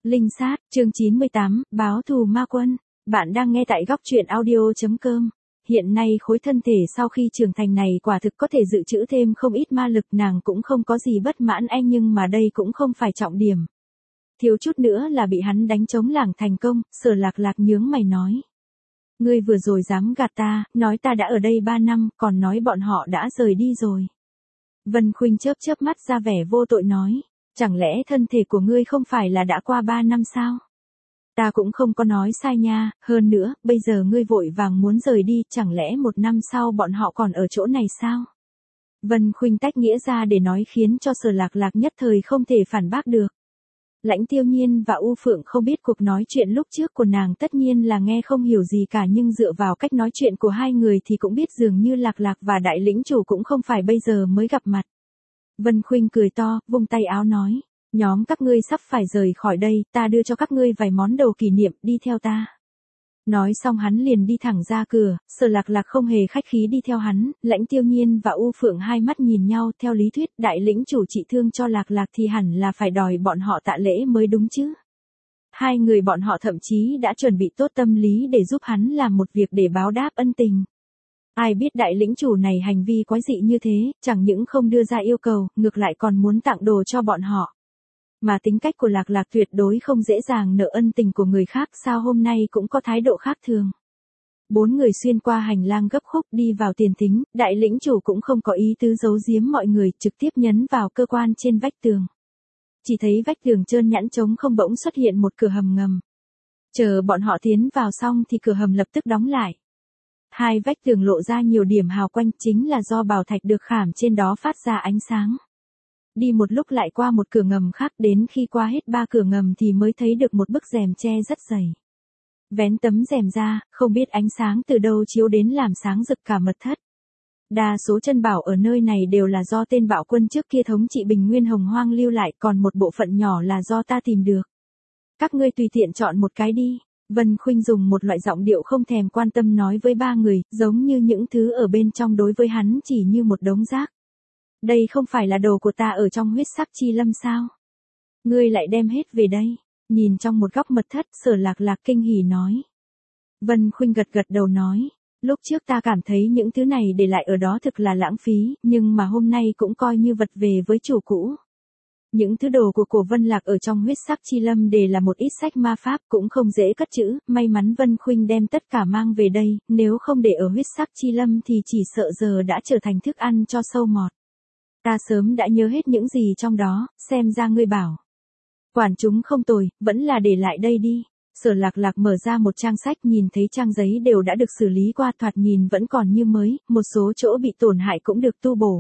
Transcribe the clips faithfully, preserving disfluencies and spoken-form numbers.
Linh sát, chương chín mươi tám, báo thù ma quân. Bạn đang nghe tại góc truyện audio.com. Hiện nay khối thân thể sau khi trưởng thành này quả thực có thể dự trữ thêm không ít ma lực, nàng cũng không có gì bất mãn anh, nhưng mà đây cũng không phải trọng điểm. Thiếu chút nữa là bị hắn đánh trống lảng thành công. Sở Lạc Lạc nhướng mày nói. Ngươi vừa rồi dám gạt ta, nói ta đã ở đây ba năm, còn nói bọn họ đã rời đi rồi. Vân Khuynh chớp chớp mắt ra vẻ vô tội nói. Chẳng lẽ thân thể của ngươi không phải là đã qua ba năm sao? Ta cũng không có nói sai nha, hơn nữa, bây giờ ngươi vội vàng muốn rời đi, chẳng lẽ một năm sau bọn họ còn ở chỗ này sao? Vân Khuynh tách nghĩa ra để nói khiến cho Sở Lạc Lạc nhất thời không thể phản bác được. Lãnh Tiêu Nhiên và U Phượng không biết cuộc nói chuyện lúc trước của nàng tất nhiên là nghe không hiểu gì cả, nhưng dựa vào cách nói chuyện của hai người thì cũng biết dường như Lạc Lạc và đại lĩnh chủ cũng không phải bây giờ mới gặp mặt. Vân Khuynh cười to, vung tay áo nói, nhóm các ngươi sắp phải rời khỏi đây, ta đưa cho các ngươi vài món đồ kỷ niệm, đi theo ta. Nói xong hắn liền đi thẳng ra cửa. Sở Lạc Lạc không hề khách khí đi theo hắn. Lãnh Tiêu Nhiên và U Phượng hai mắt nhìn nhau, theo lý thuyết đại lĩnh chủ trị thương cho Lạc Lạc thì hẳn là phải đòi bọn họ tạ lễ mới đúng chứ. Hai người bọn họ thậm chí đã chuẩn bị tốt tâm lý để giúp hắn làm một việc để báo đáp ân tình. Ai biết đại lĩnh chủ này hành vi quái dị như thế, chẳng những không đưa ra yêu cầu, ngược lại còn muốn tặng đồ cho bọn họ. Mà tính cách của Lạc Lạc tuyệt đối không dễ dàng nợ ân tình của người khác, sao hôm nay cũng có thái độ khác thường. Bốn người xuyên qua hành lang gấp khúc đi vào tiền thính, đại lĩnh chủ cũng không có ý tứ giấu giếm mọi người, trực tiếp nhấn vào cơ quan trên vách tường. Chỉ thấy vách tường trơn nhẵn trống không, bỗng xuất hiện một cửa hầm ngầm. Chờ bọn họ tiến vào xong thì cửa hầm lập tức đóng lại. Hai vách tường lộ ra nhiều điểm hào quang, chính là do bảo thạch được khảm trên đó phát ra ánh sáng. Đi một lúc lại qua một cửa ngầm khác, đến khi qua hết ba cửa ngầm thì mới thấy được một bức rèm tre rất dày. Vén tấm rèm ra, không biết ánh sáng từ đâu chiếu đến làm sáng rực cả mật thất. Đa số chân bảo ở nơi này đều là do tên bạo quân trước kia thống trị Bình Nguyên Hồng Hoang lưu lại, còn một bộ phận nhỏ là do ta tìm được. Các ngươi tùy tiện chọn một cái đi. Vân Khuynh dùng một loại giọng điệu không thèm quan tâm nói với ba người, giống như những thứ ở bên trong đối với hắn chỉ như một đống rác. Đây không phải là đồ của ta ở trong huyết sắc chi lâm sao? Ngươi lại đem hết về đây. Nhìn trong một góc mật thất, Sở Lạc Lạc kinh hỉ nói. Vân Khuynh gật gật đầu nói, lúc trước ta cảm thấy những thứ này để lại ở đó thực là lãng phí, nhưng mà hôm nay cũng coi như vật về với chủ cũ. Những thứ đồ của cổ Vân Lạc ở trong huyết sắc chi lâm đều là một ít sách ma pháp, cũng không dễ cất trữ, may mắn Vân Khuynh đem tất cả mang về đây, nếu không để ở huyết sắc chi lâm thì chỉ sợ giờ đã trở thành thức ăn cho sâu mọt. Ta sớm đã nhớ hết những gì trong đó, xem ra ngươi bảo. Quản chúng không tồi, vẫn là để lại đây đi. Sở Lạc Lạc mở ra một trang sách, nhìn thấy trang giấy đều đã được xử lý qua, thoạt nhìn vẫn còn như mới, một số chỗ bị tổn hại cũng được tu bổ.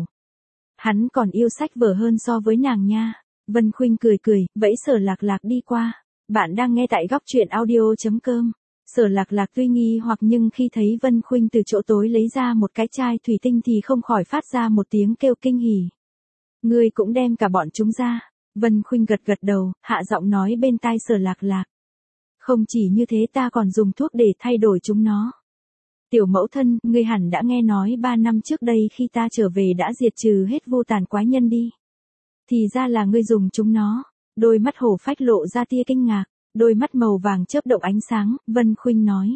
Hắn còn yêu sách vở hơn so với nàng nha. Vân Khuynh cười cười, vẫy Sở Lạc Lạc đi qua. Bạn đang nghe tại góc truyện audio.com. Sở Lạc Lạc tuy nghi hoặc nhưng khi thấy Vân Khuynh từ chỗ tối lấy ra một cái chai thủy tinh thì không khỏi phát ra một tiếng kêu kinh hỉ. Ngươi cũng đem cả bọn chúng ra. Vân Khuynh gật gật đầu, hạ giọng nói bên tai Sở Lạc Lạc. Không chỉ như thế, ta còn dùng thuốc để thay đổi chúng nó. Tiểu mẫu thân, ngươi hẳn đã nghe nói ba năm trước đây khi ta trở về đã diệt trừ hết vô tàn quái nhân đi. Thì ra là ngươi dùng chúng nó. Đôi mắt hổ phách lộ ra tia kinh ngạc, đôi mắt màu vàng chớp động ánh sáng. Vân Khuynh nói.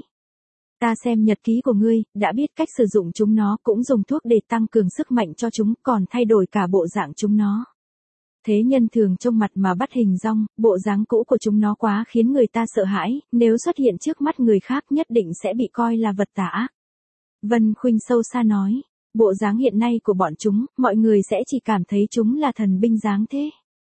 Ta xem nhật ký của ngươi, đã biết cách sử dụng chúng nó, cũng dùng thuốc để tăng cường sức mạnh cho chúng, còn thay đổi cả bộ dạng chúng nó. Thế nhân thường trông mặt mà bắt hình dong, bộ dáng cũ của chúng nó quá khiến người ta sợ hãi, nếu xuất hiện trước mắt người khác nhất định sẽ bị coi là vật tà ác. Vân Khuynh sâu xa nói, bộ dáng hiện nay của bọn chúng, mọi người sẽ chỉ cảm thấy chúng là thần binh dáng thế.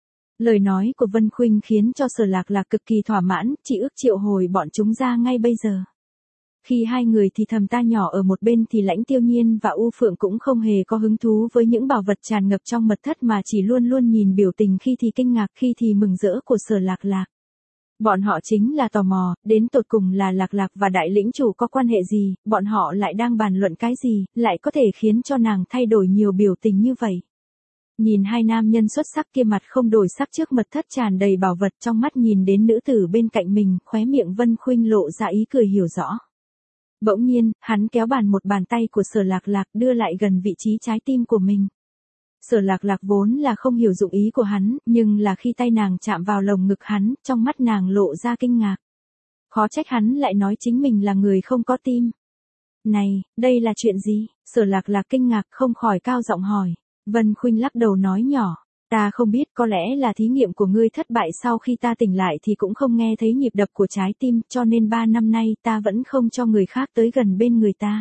Lời nói của Vân Khuynh khiến cho Sở Lạc Lạc cực kỳ thỏa mãn, chỉ ước triệu hồi bọn chúng ra ngay bây giờ. Khi hai người thì thầm ta nhỏ ở một bên thì Lãnh Tiêu Nhiên và U Phượng cũng không hề có hứng thú với những bảo vật tràn ngập trong mật thất, mà chỉ luôn luôn nhìn biểu tình khi thì kinh ngạc khi thì mừng rỡ của Sở Lạc Lạc. Bọn họ chính là tò mò, đến tột cùng là Lạc Lạc và đại lĩnh chủ có quan hệ gì, bọn họ lại đang bàn luận cái gì, lại có thể khiến cho nàng thay đổi nhiều biểu tình như vậy. Nhìn hai nam nhân xuất sắc kia mặt không đổi sắc trước mật thất tràn đầy bảo vật, trong mắt nhìn đến nữ tử bên cạnh mình, khóe miệng Vân Khuynh lộ ra ý cười hiểu rõ. Bỗng nhiên, hắn kéo bàn một bàn tay của Sở Lạc Lạc đưa lại gần vị trí trái tim của mình. Sở Lạc Lạc vốn là không hiểu dụng ý của hắn, nhưng là khi tay nàng chạm vào lồng ngực hắn, trong mắt nàng lộ ra kinh ngạc. Khó trách hắn lại nói chính mình là người không có tim. Này, đây là chuyện gì? Sở Lạc Lạc kinh ngạc không khỏi cao giọng hỏi. Vân Khuynh lắc đầu nói nhỏ. Ta không biết, có lẽ là thí nghiệm của ngươi thất bại, sau khi ta tỉnh lại thì cũng không nghe thấy nhịp đập của trái tim, cho nên ba năm nay ta vẫn không cho người khác tới gần bên người ta.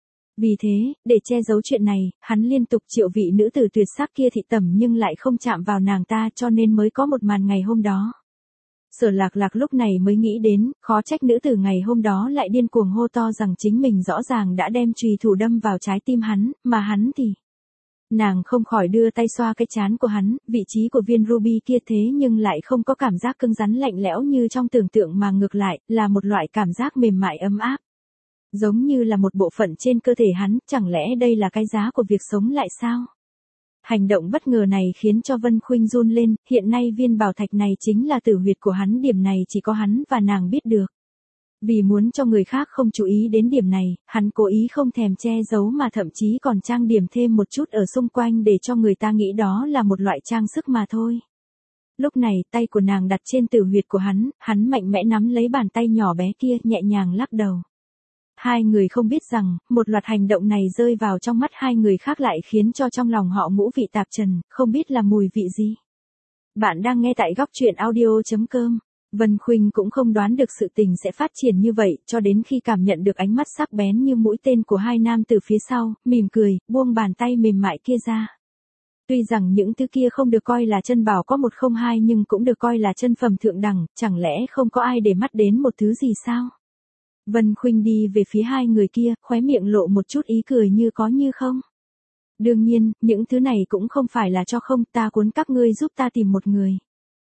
Vì thế, để che giấu chuyện này, hắn liên tục triệu vị nữ tử tuyệt sắc kia thị tẩm nhưng lại không chạm vào nàng ta, cho nên mới có một màn ngày hôm đó. Sở Lạc Lạc lúc này mới nghĩ đến, khó trách nữ tử ngày hôm đó lại điên cuồng hô to rằng chính mình rõ ràng đã đem chùy thủ đâm vào trái tim hắn, mà hắn thì... Nàng không khỏi đưa tay xoa cái trán của hắn, vị trí của viên ruby kia thế nhưng lại không có cảm giác cứng rắn lạnh lẽo như trong tưởng tượng mà ngược lại, là một loại cảm giác mềm mại ấm áp. Giống như là một bộ phận trên cơ thể hắn, chẳng lẽ đây là cái giá của việc sống lại sao? Hành động bất ngờ này khiến cho Vân Khuynh run lên, hiện nay viên bảo thạch này chính là tử huyệt của hắn, điểm này chỉ có hắn và nàng biết được. Vì muốn cho người khác không chú ý đến điểm này, hắn cố ý không thèm che giấu mà thậm chí còn trang điểm thêm một chút ở xung quanh để cho người ta nghĩ đó là một loại trang sức mà thôi. Lúc này, tay của nàng đặt trên tử huyệt của hắn, hắn mạnh mẽ nắm lấy bàn tay nhỏ bé kia, nhẹ nhàng lắc đầu. Hai người không biết rằng, một loạt hành động này rơi vào trong mắt hai người khác lại khiến cho trong lòng họ ngũ vị tạp trần, không biết là mùi vị gì. Bạn đang nghe tại góc truyện audio chấm com. Vân Khuynh cũng không đoán được sự tình sẽ phát triển như vậy, cho đến khi cảm nhận được ánh mắt sắc bén như mũi tên của hai nam từ phía sau, mỉm cười, buông bàn tay mềm mại kia ra. Tuy rằng những thứ kia không được coi là chân bảo có một không hai nhưng cũng được coi là chân phẩm thượng đẳng, chẳng lẽ không có ai để mắt đến một thứ gì sao? Vân Khuynh đi về phía hai người kia, khóe miệng lộ một chút ý cười như có như không. Đương nhiên, những thứ này cũng không phải là cho không, ta muốn các ngươi giúp ta tìm một người.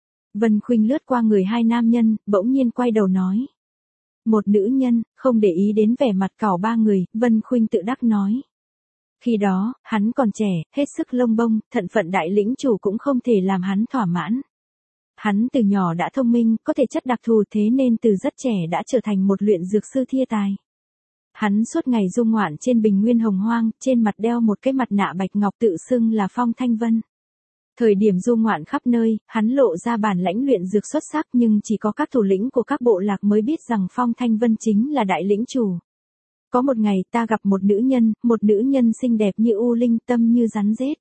Vân Khuynh lướt qua người hai nam nhân, bỗng nhiên quay đầu nói. Một nữ nhân, không để ý đến vẻ mặt cảo ba người, Vân Khuynh tự đắc nói. Khi đó, hắn còn trẻ, hết sức lông bông, thận phận đại lĩnh chủ cũng không thể làm hắn thỏa mãn. Hắn từ nhỏ đã thông minh, có thể chất đặc thù, thế nên từ rất trẻ đã trở thành một luyện dược sư thiên tài. Hắn suốt ngày du ngoạn trên bình nguyên hồng hoang, trên mặt đeo một cái mặt nạ bạch ngọc tự xưng là Phong Thanh Vân. Thời điểm du ngoạn khắp nơi, hắn lộ ra bản lãnh luyện dược xuất sắc, nhưng chỉ có các thủ lĩnh của các bộ lạc mới biết rằng Phong Thanh Vân chính là đại lĩnh chủ. Có một ngày ta gặp một nữ nhân, một nữ nhân xinh đẹp như u linh, tâm như rắn rết.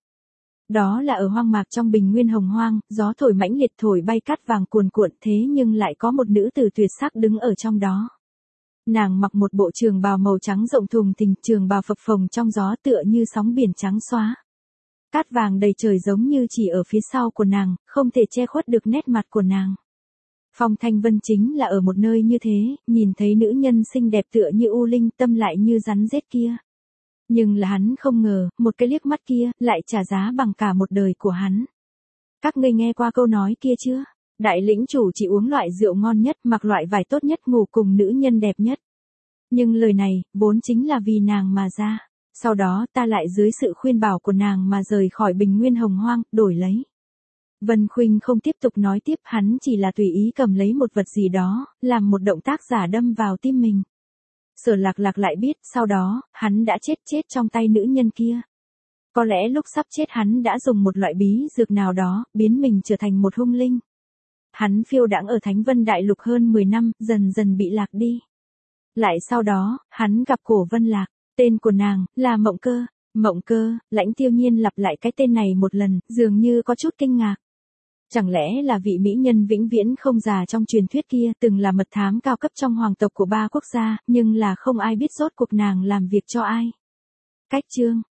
Đó là ở hoang mạc trong bình nguyên hồng hoang, gió thổi mãnh liệt thổi bay cát vàng cuồn cuộn, thế nhưng lại có một nữ tử tuyệt sắc đứng ở trong đó. Nàng mặc một bộ trường bào màu trắng rộng thùng thình, trường bào phập phồng trong gió tựa như sóng biển trắng xóa. Cát vàng đầy trời giống như chỉ ở phía sau của nàng, không thể che khuất được nét mặt của nàng. Phong Thanh Vân chính là ở một nơi như thế, nhìn thấy nữ nhân xinh đẹp tựa như u linh, tâm lại như rắn rết kia. Nhưng là hắn không ngờ, một cái liếc mắt kia, lại trả giá bằng cả một đời của hắn. Các ngươi nghe qua câu nói kia chưa? Đại lĩnh chủ chỉ uống loại rượu ngon nhất, mặc loại vải tốt nhất, ngủ cùng nữ nhân đẹp nhất. Nhưng lời này, vốn chính là vì nàng mà ra. Sau đó ta lại dưới sự khuyên bảo của nàng mà rời khỏi bình nguyên hồng hoang, đổi lấy. Vân Khuynh không tiếp tục nói tiếp, hắn chỉ là tùy ý cầm lấy một vật gì đó, làm một động tác giả đâm vào tim mình. Sở Lạc Lạc lại biết, sau đó, hắn đã chết chết trong tay nữ nhân kia. Có lẽ lúc sắp chết hắn đã dùng một loại bí dược nào đó, biến mình trở thành một hung linh. Hắn phiêu đãng ở Thánh Vân Đại Lục hơn mười năm, dần dần bị lạc đi. Lại sau đó, hắn gặp Cổ Vân Lạc, tên của nàng, là Mộng Cơ. Mộng Cơ, Lãnh Tiêu Nhiên lặp lại cái tên này một lần, dường như có chút kinh ngạc. Chẳng lẽ là vị mỹ nhân vĩnh viễn không già trong truyền thuyết kia, từng là mật thám cao cấp trong hoàng tộc của ba quốc gia, nhưng là không ai biết rốt cuộc nàng làm việc cho ai. Cách chương